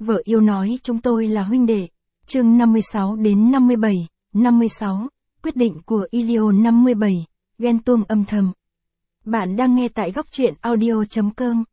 Vợ yêu nói chúng tôi là huynh đệ. Chương 56 đến 57, 56, quyết định của Ilio 57, ghen tuông âm thầm. Bạn đang nghe tại góc truyện audio.com.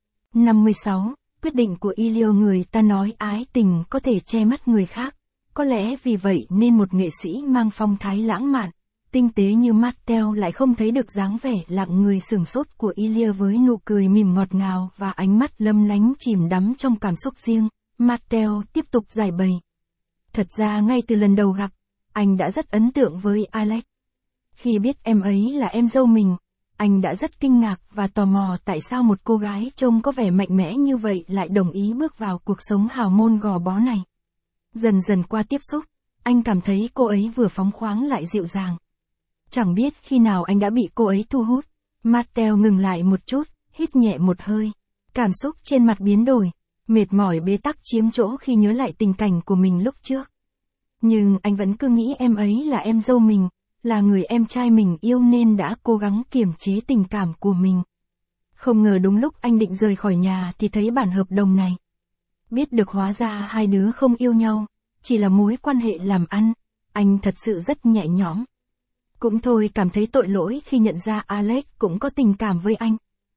56, quyết định của Ilio. Người ta nói ái tình có thể che mắt người khác. Có lẽ vì vậy nên một nghệ sĩ mang phong thái lãng mạn, tinh tế như Matteo lại không thấy được dáng vẻ lặng người sửng sốt của Ilio với nụ cười mỉm ngọt ngào và ánh mắt lấm lánh chìm đắm trong cảm xúc riêng. Matteo tiếp tục giải bày. Thật ra ngay từ lần đầu gặp, anh đã rất ấn tượng với Alex. Khi biết em ấy là em dâu mình, anh đã rất kinh ngạc và tò mò tại sao một cô gái trông có vẻ mạnh mẽ như vậy lại đồng ý bước vào cuộc sống hào môn gò bó này. Dần dần qua tiếp xúc, anh cảm thấy cô ấy vừa phóng khoáng lại dịu dàng. Chẳng biết khi nào anh đã bị cô ấy thu hút. Matteo ngừng lại một chút, hít nhẹ một hơi. Cảm xúc trên mặt biến đổi, mệt mỏi bế tắc chiếm chỗ khi nhớ lại tình cảnh của mình lúc trước. Nhưng anh vẫn cứ nghĩ em ấy là em dâu mình, là người em trai mình yêu nên đã cố gắng kiềm chế tình cảm của mình. Không ngờ đúng lúc anh định rời khỏi nhà thì thấy bản hợp đồng này. Biết được hóa ra hai đứa không yêu nhau, chỉ là mối quan hệ làm ăn, anh thật sự rất nhẹ nhõm. Cũng thôi cảm thấy tội lỗi khi nhận ra Alex cũng có tình cảm với anh.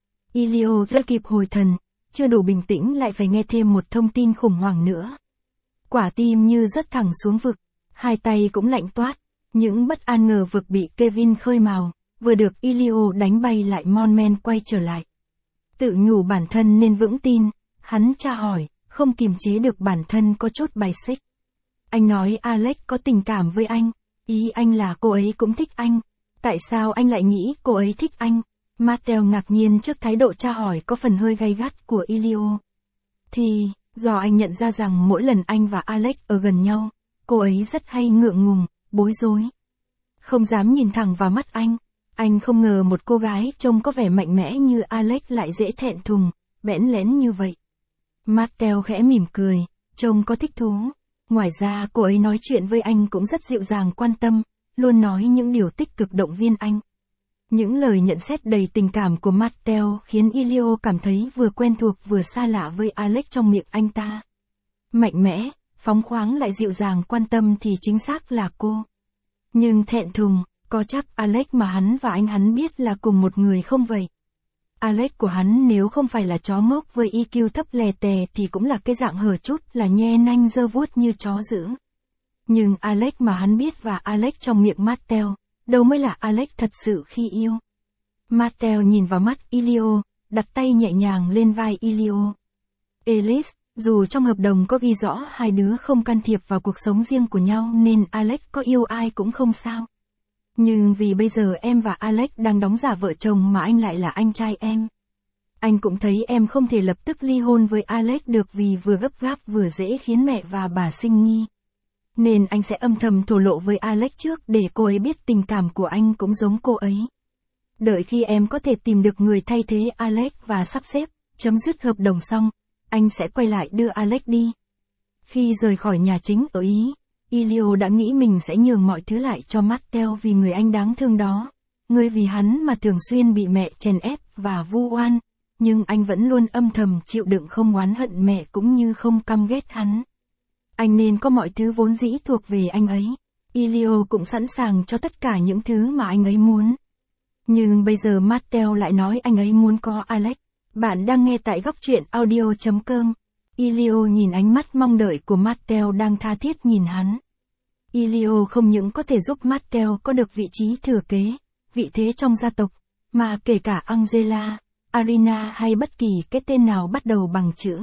Ilio chưa kịp hồi thần, chưa đủ bình tĩnh lại phải nghe thêm một thông tin khủng hoảng nữa. Quả tim như rớt thẳng xuống vực, hai tay cũng lạnh toát, những bất an ngờ vực bị Kevin khơi mào, vừa được Ilio đánh bay lại mon men quay trở lại. Tự nhủ bản thân nên vững tin, hắn tra hỏi, không kiềm chế được bản thân có chút bài xích. Anh nói Alex có tình cảm với anh, ý anh là cô ấy cũng thích anh. Tại sao anh lại nghĩ cô ấy thích anh? Matteo ngạc nhiên trước thái độ tra hỏi có phần hơi gay gắt của Ilio. Thì, do anh nhận ra rằng mỗi lần anh và Alex ở gần nhau, cô ấy rất hay ngượng ngùng, bối rối. Không dám nhìn thẳng vào mắt anh không ngờ một cô gái trông có vẻ mạnh mẽ như Alex lại dễ thẹn thùng, bẽn lẽn như vậy. Matteo khẽ mỉm cười, trông có thích thú. Ngoài ra cô ấy nói chuyện với anh cũng rất dịu dàng quan tâm, luôn nói những điều tích cực động viên anh. Những lời nhận xét đầy tình cảm của Matteo khiến Ilio cảm thấy vừa quen thuộc vừa xa lạ với Alex trong miệng anh ta. Mạnh mẽ, phóng khoáng lại dịu dàng quan tâm thì chính xác là cô. Nhưng thẹn thùng, có chắc Alex mà hắn và hắn biết là cùng một người không vậy? Alex của hắn nếu không phải là chó ngốc với EQ thấp lè tè thì cũng là cái dạng hở chút là nhe nanh giơ vuốt như chó dữ. Nhưng Alex mà hắn biết và Alex trong miệng Matteo, đâu mới là Alex thật sự khi yêu. Matteo nhìn vào mắt Ilio, đặt tay nhẹ nhàng lên vai Ilio. Elise, dù trong hợp đồng có ghi rõ hai đứa không can thiệp vào cuộc sống riêng của nhau nên Alex có yêu ai cũng không sao. Nhưng vì bây giờ em và Alex đang đóng giả vợ chồng mà anh lại là anh trai em. Anh cũng thấy em không thể lập tức ly hôn với Alex được vì vừa gấp gáp vừa dễ khiến mẹ và bà sinh nghi. Nên anh sẽ âm thầm thổ lộ với Alex trước để cô ấy biết tình cảm của anh cũng giống cô ấy. Đợi khi em có thể tìm được người thay thế Alex và sắp xếp, chấm dứt hợp đồng xong, anh sẽ quay lại đưa Alex đi. Khi rời khỏi nhà chính ở Ý, Ilio đã nghĩ mình sẽ nhường mọi thứ lại cho Matteo vì người anh đáng thương đó. Người vì hắn mà thường xuyên bị mẹ chèn ép và vu oan, nhưng anh vẫn luôn âm thầm chịu đựng không oán hận mẹ cũng như không căm ghét hắn. Anh nên có mọi thứ vốn dĩ thuộc về anh ấy. Ilio cũng sẵn sàng cho tất cả những thứ mà anh ấy muốn. Nhưng bây giờ Matteo lại nói anh ấy muốn có Alex. Bạn đang nghe tại góc truyện audio.com. Ilio nhìn ánh mắt mong đợi của Matteo đang tha thiết nhìn hắn. Ilio không những có thể giúp Matteo có được vị trí thừa kế, vị thế trong gia tộc, mà kể cả Angela, Arina hay bất kỳ cái tên nào bắt đầu bằng chữ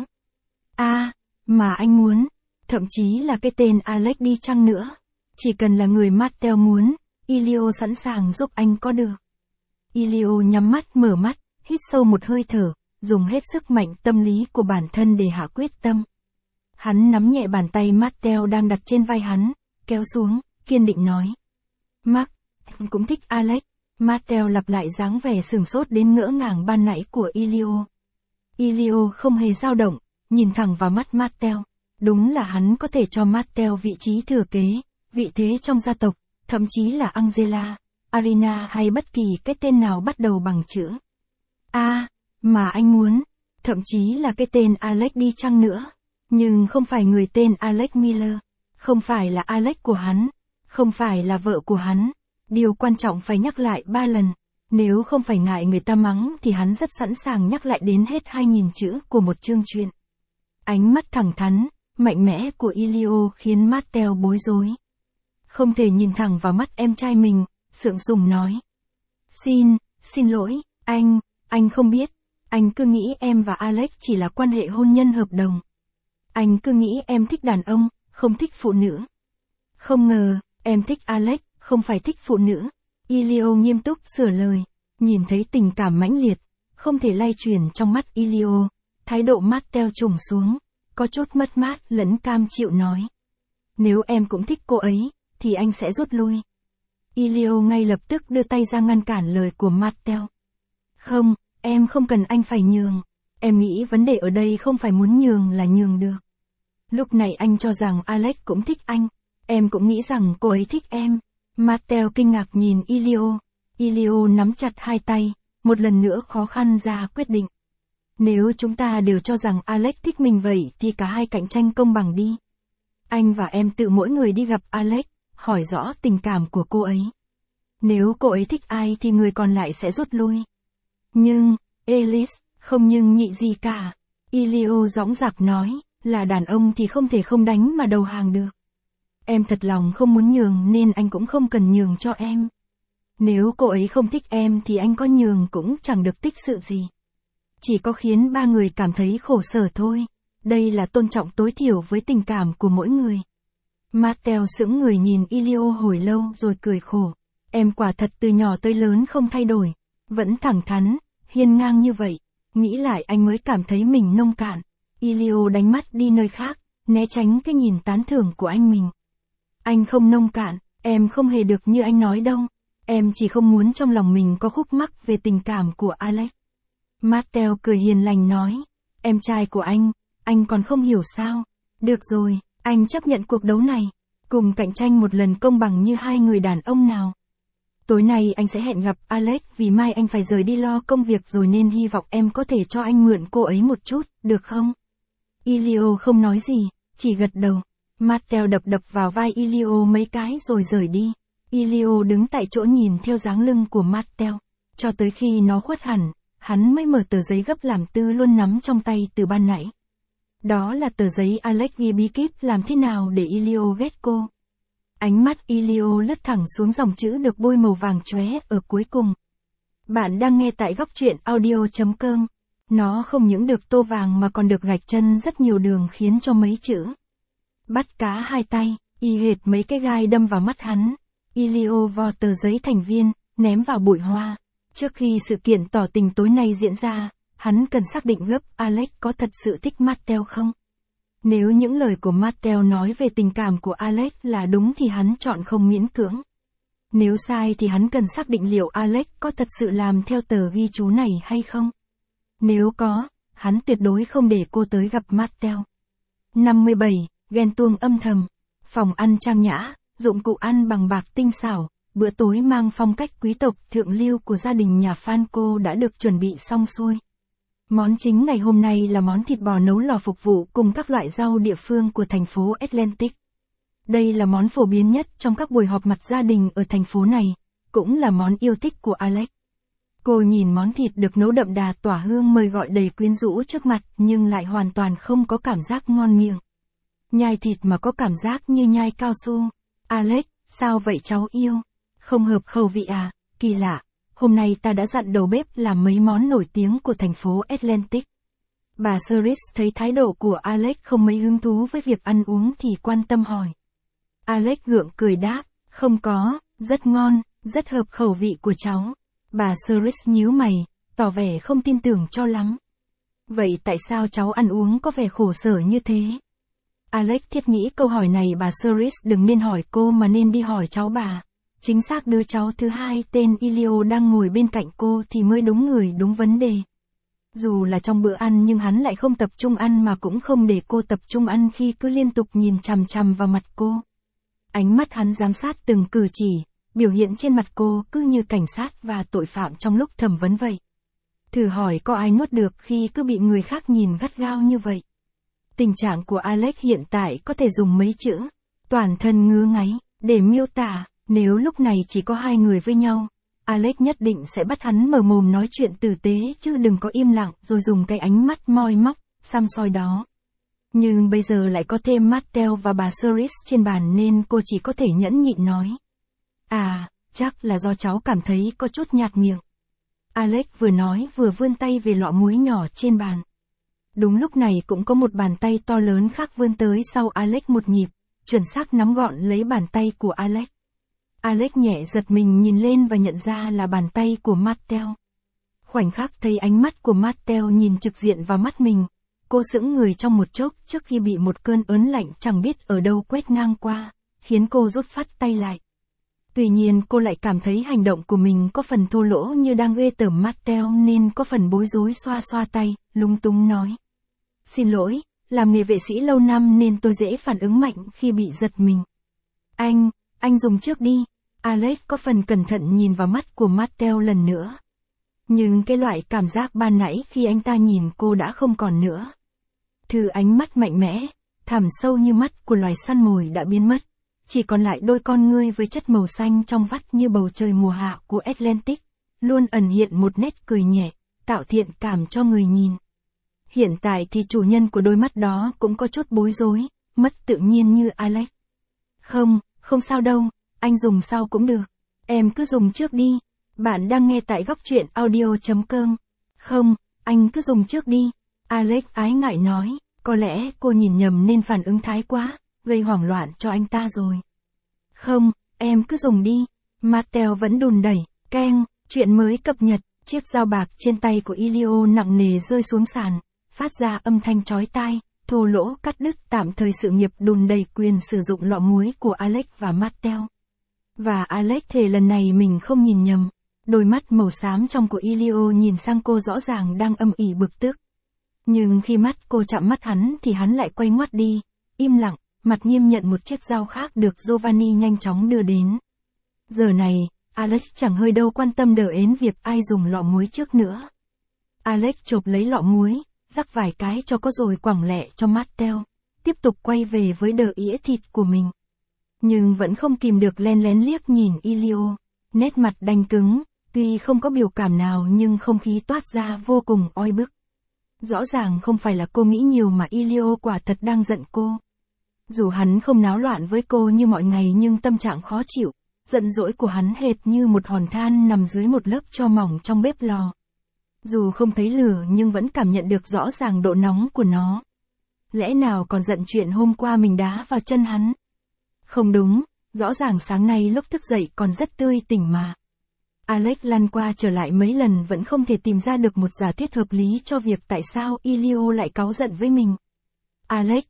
A, mà anh muốn, thậm chí là cái tên Alex đi chăng nữa. Chỉ cần là người Matteo muốn, Ilio sẵn sàng giúp anh có được. Ilio nhắm mắt mở mắt, hít sâu một hơi thở, dùng hết sức mạnh tâm lý của bản thân để hạ quyết tâm. Hắn nắm nhẹ bàn tay Matteo đang đặt trên vai hắn, kéo xuống, kiên định nói. Mark, anh cũng thích Alex. Matteo lặp lại dáng vẻ sửng sốt đến ngỡ ngàng ban nãy của Ilio. Ilio không hề dao động, nhìn thẳng vào mắt Matteo. Đúng là hắn có thể cho Matteo vị trí thừa kế, vị thế trong gia tộc, thậm chí là Angela, Arina hay bất kỳ cái tên nào bắt đầu bằng chữ A, mà anh muốn, thậm chí là cái tên Alex đi chăng nữa. Nhưng không phải người tên Alex Miller. Không phải là Alex của hắn. Không phải là vợ của hắn. Điều quan trọng phải nhắc lại 3 lần. Nếu không phải ngại người ta mắng thì hắn rất sẵn sàng nhắc lại đến hết 2.000 chữ của một chương truyện. Ánh mắt thẳng thắn, mạnh mẽ của Elio khiến Martel bối rối. Không thể nhìn thẳng vào mắt em trai mình, sượng sùng nói. Xin lỗi, anh không biết. Anh cứ nghĩ em và Alex chỉ là quan hệ hôn nhân hợp đồng. Anh cứ nghĩ em thích đàn ông, không thích phụ nữ. Không ngờ, em thích Alex, không phải thích phụ nữ. Elio nghiêm túc sửa lời, nhìn thấy tình cảm mãnh liệt, không thể lay chuyển trong mắt Elio, thái độ Martel trùng xuống, có chút mất mát lẫn cam chịu nói. Nếu em cũng thích cô ấy, thì anh sẽ rút lui. Elio ngay lập tức đưa tay ra ngăn cản lời của Martel. Không, em không cần anh phải nhường. Em nghĩ vấn đề ở đây không phải muốn nhường là nhường được. Lúc này anh cho rằng Alex cũng thích anh. Em cũng nghĩ rằng cô ấy thích em. Martel kinh ngạc nhìn Elio. Elio nắm chặt hai tay, một lần nữa khó khăn ra quyết định. Nếu chúng ta đều cho rằng Alex thích mình vậy thì cả hai cạnh tranh công bằng đi. Anh và em tự mỗi người đi gặp Alex, hỏi rõ tình cảm của cô ấy. Nếu cô ấy thích ai thì người còn lại sẽ rút lui. Nhưng, Alice, không nhưng nhị gì cả. Elio dõng dạc nói, là đàn ông thì không thể không đánh mà đầu hàng được. Em thật lòng không muốn nhường nên anh cũng không cần nhường cho em. Nếu cô ấy không thích em thì anh có nhường cũng chẳng được tích sự gì. Chỉ có khiến ba người cảm thấy khổ sở thôi. Đây là tôn trọng tối thiểu với tình cảm của mỗi người. Martel sững người nhìn Elio hồi lâu rồi cười khổ. Em quả thật từ nhỏ tới lớn không thay đổi. Vẫn thẳng thắn, hiên ngang như vậy. Nghĩ lại anh mới cảm thấy mình nông cạn. Elio đánh mắt đi nơi khác, né tránh cái nhìn tán thưởng của anh mình. Anh không nông cạn, em không hề được như anh nói đâu. Em chỉ không muốn trong lòng mình có khúc mắc về tình cảm của Alex. Martel cười hiền lành nói. Em trai của anh còn không hiểu sao. Được rồi, anh chấp nhận cuộc đấu này. Cùng cạnh tranh một lần công bằng như hai người đàn ông nào. Tối nay anh sẽ hẹn gặp Alex vì mai anh phải rời đi lo công việc rồi nên hy vọng em có thể cho anh mượn cô ấy một chút, được không? Elio không nói gì, chỉ gật đầu. Martel đập vào vai Elio mấy cái rồi rời đi. Elio đứng tại chỗ nhìn theo dáng lưng của Martel. Cho tới khi nó khuất hẳn, hắn mới mở tờ giấy gấp làm tư luôn nắm trong tay từ ban nãy. Đó là tờ giấy Alex ghi bí kíp làm thế nào để Elio ghét cô. Ánh mắt Elio lướt thẳng xuống dòng chữ được bôi màu vàng chóe ở cuối cùng. Bạn đang nghe tại góc truyện audio.com. Nó không những được tô vàng mà còn được gạch chân rất nhiều đường khiến cho mấy chữ. Bắt cá hai tay, y hệt mấy cái gai đâm vào mắt hắn. Elio vo tờ giấy thành viên, ném vào bụi hoa. Trước khi sự kiện tỏ tình tối nay diễn ra, hắn cần xác định gấp Alex có thật sự thích Martel không. Nếu những lời của Martel nói về tình cảm của Alex là đúng thì hắn chọn không miễn cưỡng. Nếu sai thì hắn cần xác định liệu Alex có thật sự làm theo tờ ghi chú này hay không. Nếu có, hắn tuyệt đối không để cô tới gặp Martel. 57. Ghen tuông âm thầm. Phòng ăn trang nhã, dụng cụ ăn bằng bạc tinh xảo, bữa tối mang phong cách quý tộc thượng lưu của gia đình nhà Franco đã được chuẩn bị xong xuôi. Món chính ngày hôm nay là món thịt bò nấu lò phục vụ cùng các loại rau địa phương của thành phố Atlantic. Đây là món phổ biến nhất trong các buổi họp mặt gia đình ở thành phố này, cũng là món yêu thích của Alex. Cô nhìn món thịt được nấu đậm đà tỏa hương mời gọi đầy quyến rũ trước mặt nhưng lại hoàn toàn không có cảm giác ngon miệng. Nhai thịt mà có cảm giác như nhai cao su. Alex, sao vậy cháu yêu? Không hợp khẩu vị à? Kỳ lạ. Hôm nay ta đã dặn đầu bếp làm mấy món nổi tiếng của thành phố Atlantic. Bà Cerise thấy thái độ của Alex không mấy hứng thú với việc ăn uống thì quan tâm hỏi. Alex gượng cười đáp, không có, rất ngon, rất hợp khẩu vị của cháu. Bà Cerise nhíu mày, tỏ vẻ không tin tưởng cho lắm. Vậy tại sao cháu ăn uống có vẻ khổ sở như thế? Alex thiết nghĩ câu hỏi này bà Cerise đừng nên hỏi cô mà nên đi hỏi cháu bà. Chính xác đứa cháu thứ hai tên Elio đang ngồi bên cạnh cô thì mới đúng người đúng vấn đề. Dù là trong bữa ăn nhưng hắn lại không tập trung ăn mà cũng không để cô tập trung ăn khi cứ liên tục nhìn chằm chằm vào mặt cô. Ánh mắt hắn giám sát từng cử chỉ, biểu hiện trên mặt cô cứ như cảnh sát và tội phạm trong lúc thẩm vấn vậy. Thử hỏi có ai nuốt được khi cứ bị người khác nhìn gắt gao như vậy. Tình trạng của Alex hiện tại có thể dùng mấy chữ, toàn thân ngứa ngáy, để miêu tả. Nếu lúc này chỉ có hai người với nhau, Alex nhất định sẽ bắt hắn mở mồm nói chuyện tử tế chứ đừng có im lặng rồi dùng cái ánh mắt moi móc, xăm soi đó. Nhưng bây giờ lại có thêm Martell và bà Ceres trên bàn nên cô chỉ có thể nhẫn nhịn nói. À, chắc là do cháu cảm thấy có chút nhạt miệng. Alex vừa nói vừa vươn tay về lọ muối nhỏ trên bàn. Đúng lúc này cũng có một bàn tay to lớn khác vươn tới sau Alex một nhịp, chuẩn xác nắm gọn lấy bàn tay của Alex. Alex nhẹ giật mình nhìn lên và nhận ra là bàn tay của Martell. Khoảnh khắc thấy ánh mắt của Martell nhìn trực diện vào mắt mình, cô sững người trong một chốc trước khi bị một cơn ớn lạnh chẳng biết ở đâu quét ngang qua, khiến cô rút phát tay lại. Tuy nhiên cô lại cảm thấy hành động của mình có phần thô lỗ như đang ghê tởm Martell nên có phần bối rối xoa xoa tay, lúng túng nói. Xin lỗi, làm nghề vệ sĩ lâu năm nên tôi dễ phản ứng mạnh khi bị giật mình. Anh dùng trước đi. Alex có phần cẩn thận nhìn vào mắt của Martell lần nữa. Nhưng cái loại cảm giác ban nãy khi anh ta nhìn cô đã không còn nữa. Thứ ánh mắt mạnh mẽ, thẳm sâu như mắt của loài săn mồi đã biến mất. Chỉ còn lại đôi con ngươi với chất màu xanh trong vắt như bầu trời mùa hạ của Atlantic, luôn ẩn hiện một nét cười nhẹ, tạo thiện cảm cho người nhìn. Hiện tại thì chủ nhân của đôi mắt đó cũng có chút bối rối, mất tự nhiên như Alex. Không sao đâu, anh dùng sau cũng được. Em cứ dùng trước đi. Bạn đang nghe tại góc truyện audio.com. Không, anh cứ dùng trước đi. Alex ái ngại nói, có lẽ cô nhìn nhầm nên phản ứng thái quá, gây hoảng loạn cho anh ta rồi. Không, em cứ dùng đi. Martell vẫn đùn đẩy, keng, chuyện mới cập nhật, chiếc dao bạc trên tay của Elio nặng nề rơi xuống sàn, phát ra âm thanh chói tai, thô lỗ cắt đứt tạm thời sự nghiệp đùn đẩy quyền sử dụng lọ muối của Alex và Martell. Và Alex thề lần này mình không nhìn nhầm. Đôi mắt màu xám trong của Elio nhìn sang cô rõ ràng đang âm ỉ bực tức. Nhưng khi mắt cô chạm mắt hắn thì hắn lại quay ngoắt đi, im lặng, mặt nghiêm nhận một chiếc dao khác được Giovanni nhanh chóng đưa đến. Giờ này, Alex chẳng hơi đâu quan tâm đờ ến việc ai dùng lọ muối trước nữa. Alex chộp lấy lọ muối, rắc vài cái cho có rồi quẳng lẹ cho Martell, tiếp tục quay về với đờ ĩa thịt của mình. Nhưng vẫn không kìm được len lén liếc nhìn Elio, nét mặt đanh cứng, tuy không có biểu cảm nào nhưng không khí toát ra vô cùng oi bức. Rõ ràng không phải là cô nghĩ nhiều mà Elio quả thật đang giận cô. Dù hắn không náo loạn với cô như mọi ngày nhưng tâm trạng khó chịu, giận dỗi của hắn hệt như một hòn than nằm dưới một lớp tro mỏng trong bếp lò. Dù không thấy lửa nhưng vẫn cảm nhận được rõ ràng độ nóng của nó. Lẽ nào còn giận chuyện hôm qua mình đá vào chân hắn? Không đúng, rõ ràng sáng nay lúc thức dậy còn rất tươi tỉnh mà. Alex lăn qua trở lại mấy lần vẫn không thể tìm ra được một giả thiết hợp lý cho việc tại sao Elio lại cáu giận với mình. Alex,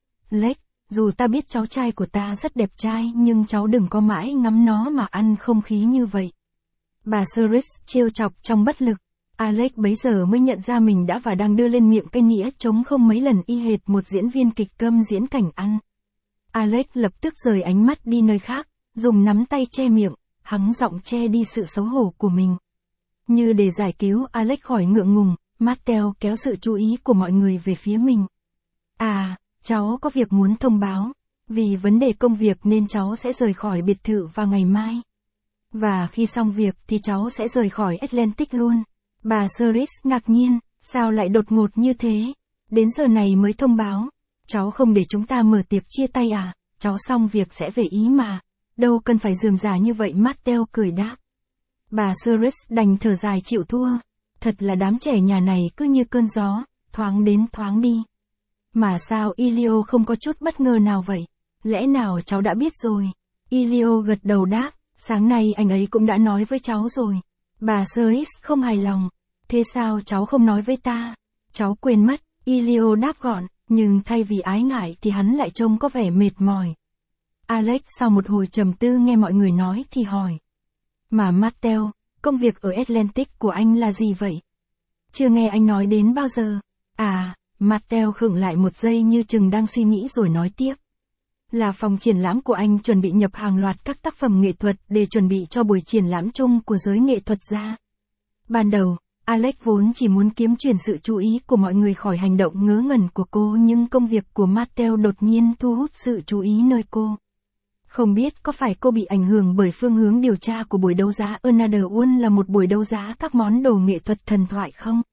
dù ta biết cháu trai của ta rất đẹp trai nhưng cháu đừng có mãi ngắm nó mà ăn không khí như vậy. Bà Ceres trêu chọc trong bất lực. Alex bấy giờ mới nhận ra mình đã và đang đưa lên miệng cái nĩa trống không mấy lần y hệt một diễn viên kịch câm diễn cảnh ăn. Alex lập tức rời ánh mắt đi nơi khác, dùng nắm tay che miệng, hắng giọng che đi sự xấu hổ của mình. Như để giải cứu Alex khỏi ngượng ngùng, Martell kéo sự chú ý của mọi người về phía mình. À, cháu có việc muốn thông báo. Vì vấn đề công việc nên cháu sẽ rời khỏi biệt thự vào ngày mai. Và khi xong việc thì cháu sẽ rời khỏi Atlantic luôn. Bà Ceres ngạc nhiên, sao lại đột ngột như thế? Đến giờ này mới thông báo. Cháu không để chúng ta mở tiệc chia tay à? Cháu xong việc sẽ về Ý mà. Đâu cần phải rườm rà như vậy, Martell cười đáp. Bà Ceres đành thở dài chịu thua. Thật là đám trẻ nhà này cứ như cơn gió, thoáng đến thoáng đi. Mà sao Elio không có chút bất ngờ nào vậy? Lẽ nào cháu đã biết rồi? Elio gật đầu đáp, sáng nay anh ấy cũng đã nói với cháu rồi. Bà Ceres không hài lòng. Thế sao cháu không nói với ta? Cháu quên mất, Elio đáp gọn, nhưng thay vì ái ngại thì hắn lại trông có vẻ mệt mỏi. Alex sau một hồi trầm tư nghe mọi người nói thì hỏi. Mà Martell, công việc ở Atlantic của anh là gì vậy? Chưa nghe anh nói đến bao giờ. À, Martell khựng lại một giây như chừng đang suy nghĩ rồi nói tiếp. Là phòng triển lãm của anh chuẩn bị nhập hàng loạt các tác phẩm nghệ thuật để chuẩn bị cho buổi triển lãm chung của giới nghệ thuật ra. Ban đầu, Alex vốn chỉ muốn kiếm chuyển sự chú ý của mọi người khỏi hành động ngớ ngẩn của cô, nhưng công việc của Mattel đột nhiên thu hút sự chú ý nơi cô. Không biết có phải cô bị ảnh hưởng bởi phương hướng điều tra của buổi đấu giá Another One là một buổi đấu giá các món đồ nghệ thuật thần thoại không?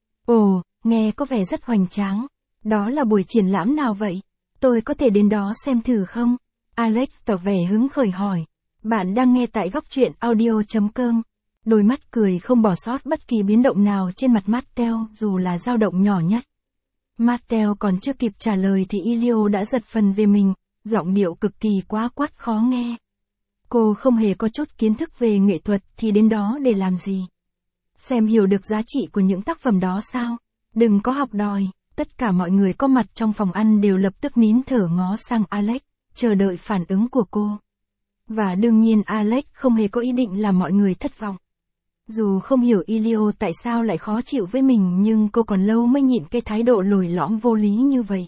Ồ, nghe có vẻ rất hoành tráng. Đó là buổi triển lãm nào vậy? Tôi có thể đến đó xem thử không? Alex tỏ vẻ hứng khởi hỏi. Bạn đang nghe tại góc truyện audio.com. Đôi mắt cười không bỏ sót bất kỳ biến động nào trên mặt Mattel, dù là dao động nhỏ nhất. Mattel còn chưa kịp trả lời thì Elio đã giật phần về mình, giọng điệu cực kỳ quá quắt khó nghe. Cô không hề có chút kiến thức về nghệ thuật thì đến đó để làm gì? Xem hiểu được giá trị của những tác phẩm đó sao? Đừng có học đòi. Tất cả mọi người có mặt trong phòng ăn đều lập tức nín thở ngó sang Alex, chờ đợi phản ứng của cô. Và đương nhiên Alex không hề có ý định làm mọi người thất vọng. Dù không hiểu Elio tại sao lại khó chịu với mình, nhưng cô còn lâu mới nhịn cái thái độ lồi lõm vô lý như vậy.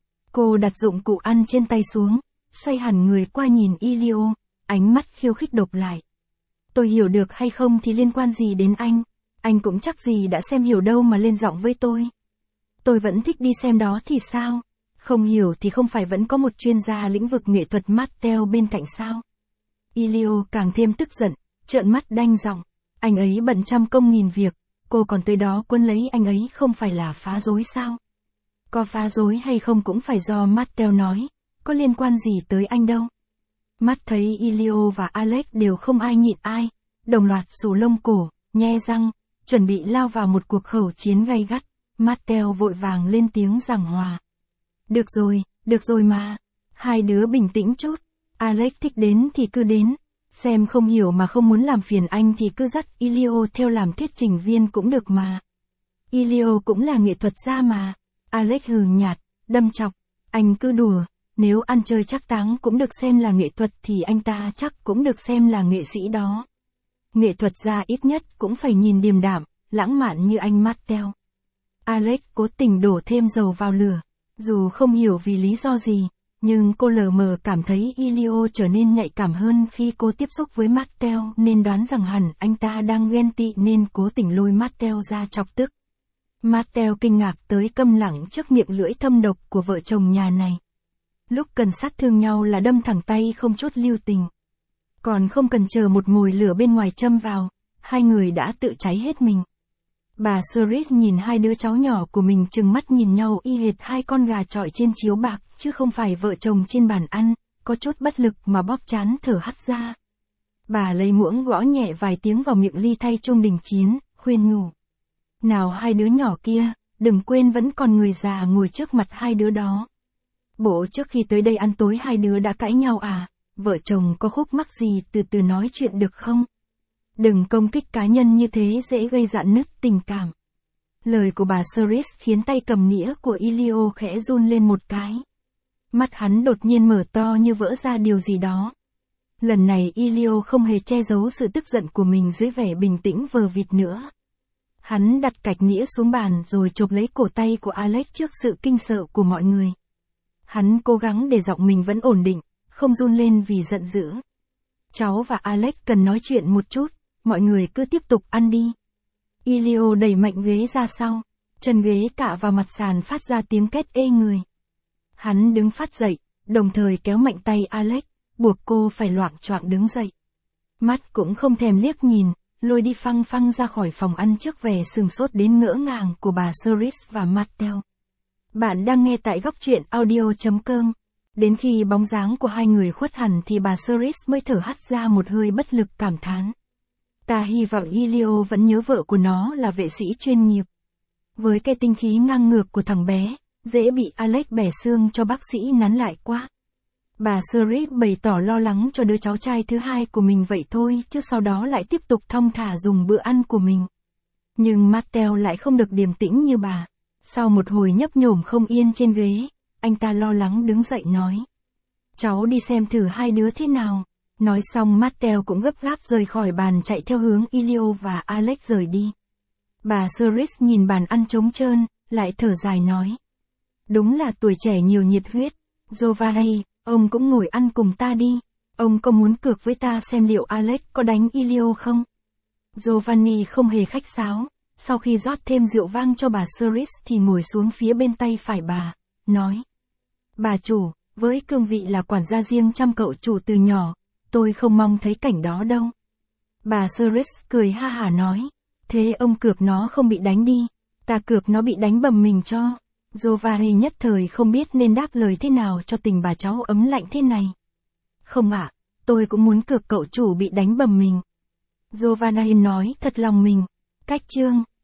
Cô đặt dụng cụ ăn trên tay xuống, xoay hẳn người qua nhìn Elio, ánh mắt khiêu khích độc lại. Tôi hiểu được hay không thì liên quan gì đến anh cũng chắc gì đã xem hiểu đâu mà lên giọng với tôi. Tôi vẫn thích đi xem đó thì sao? Không hiểu thì không phải vẫn có một chuyên gia lĩnh vực nghệ thuật Mattel bên cạnh sao? Elio càng thêm tức giận, trợn mắt đanh giọng. Anh ấy bận trăm công nghìn việc, cô còn tới đó quấn lấy anh ấy không phải là phá rối sao? Có phá rối hay không cũng phải do Mattel nói, có liên quan gì tới anh đâu. Mắt thấy Elio và Alex đều không ai nhịn ai, đồng loạt xù lông cổ, nhe răng, chuẩn bị lao vào một cuộc khẩu chiến gay gắt. Mattel vội vàng lên tiếng giảng hòa. Được rồi mà. Hai đứa bình tĩnh chút. Alex thích đến thì cứ đến. Xem không hiểu mà không muốn làm phiền anh thì cứ dắt Elio theo làm thuyết trình viên cũng được mà. Elio cũng là nghệ thuật gia mà. Alex hừ nhạt, đâm chọc. Anh cứ đùa. Nếu ăn chơi trác táng cũng được xem là nghệ thuật thì anh ta chắc cũng được xem là nghệ sĩ đó. Nghệ thuật gia ít nhất cũng phải nhìn điềm đạm, lãng mạn như anh Mattel. Alex cố tình đổ thêm dầu vào lửa. Dù không hiểu vì lý do gì, nhưng cô lờ mờ cảm thấy Elio trở nên nhạy cảm hơn khi cô tiếp xúc với Mattel, nên đoán rằng hẳn anh ta đang ghen tị nên cố tình lôi Mattel ra chọc tức. Mattel kinh ngạc tới câm lặng trước miệng lưỡi thâm độc của vợ chồng nhà này. Lúc cần sát thương nhau là đâm thẳng tay không chút lưu tình. Còn không cần chờ một mồi lửa bên ngoài châm vào, hai người đã tự cháy hết mình. Bà Ceres nhìn hai đứa cháu nhỏ của mình trừng mắt nhìn nhau y hệt hai con gà chọi trên chiếu bạc, chứ không phải vợ chồng trên bàn ăn, có chút bất lực mà bóp trán thở hắt ra. Bà lấy muỗng gõ nhẹ vài tiếng vào miệng ly thay chung đình chiến, khuyên nhủ. Nào hai đứa nhỏ kia, đừng quên vẫn còn người già ngồi trước mặt hai đứa đó. Bộ trước khi tới đây ăn tối hai đứa đã cãi nhau à, vợ chồng có khúc mắc gì từ từ nói chuyện được không? Đừng công kích cá nhân như thế dễ gây rạn nứt tình cảm. Lời của bà Ceres khiến tay cầm nĩa của Elio khẽ run lên một cái. Mắt hắn đột nhiên mở to như vỡ ra điều gì đó. Lần này Elio không hề che giấu sự tức giận của mình dưới vẻ bình tĩnh vờ vịt nữa. Hắn đặt cạch nĩa xuống bàn rồi chộp lấy cổ tay của Alex trước sự kinh sợ của mọi người. Hắn cố gắng để giọng mình vẫn ổn định, không run lên vì giận dữ. Cháu và Alex cần nói chuyện một chút, mọi người cứ tiếp tục ăn đi. Elio đẩy mạnh ghế ra sau, chân ghế cạ vào mặt sàn phát ra tiếng két ê người. Hắn đứng phát dậy, đồng thời kéo mạnh tay Alex, buộc cô phải loạng choạng đứng dậy. Mắt cũng không thèm liếc nhìn, lôi đi phăng phăng ra khỏi phòng ăn trước vẻ sừng sốt đến ngỡ ngàng của bà Ceres và Mattel. Bạn đang nghe tại góc truyện audio.com. Đến khi bóng dáng của hai người khuất hẳn thì bà Ceres mới thở hắt ra một hơi bất lực cảm thán. Ta hy vọng Elio vẫn nhớ vợ của nó là vệ sĩ chuyên nghiệp. Với cái tinh khí ngang ngược của thằng bé, dễ bị Alex bẻ xương cho bác sĩ nắn lại quá. Bà Ceres bày tỏ lo lắng cho đứa cháu trai thứ hai của mình vậy thôi, chứ sau đó lại tiếp tục thong thả dùng bữa ăn của mình. Nhưng Mattel lại không được điềm tĩnh như bà. Sau một hồi nhấp nhổm không yên trên ghế, anh ta lo lắng đứng dậy nói. Cháu đi xem thử hai đứa thế nào. Nói xong Mattel cũng gấp gáp rời khỏi bàn chạy theo hướng Elio và Alex rời đi. Bà Ceres nhìn bàn ăn trống trơn, lại thở dài nói. Đúng là tuổi trẻ nhiều nhiệt huyết. Giovanni, ông cũng ngồi ăn cùng ta đi. Ông có muốn cược với ta xem liệu Alex có đánh Elio không? Giovanni không hề khách sáo, sau khi rót thêm rượu vang cho bà Ceres thì ngồi xuống phía bên tay phải bà, nói. Bà chủ, với cương vị là quản gia riêng chăm cậu chủ từ nhỏ, tôi không mong thấy cảnh đó đâu. Bà Ceres cười ha hả nói. Thế ông cược nó không bị đánh đi, ta cược nó bị đánh bầm mình cho. Giovanni nhất thời không biết nên đáp lời thế nào cho tình bà cháu ấm lạnh thế này. Không ạ, tôi cũng muốn cược cậu chủ bị đánh bầm mình. Giovanni nói thật lòng mình. Cách chương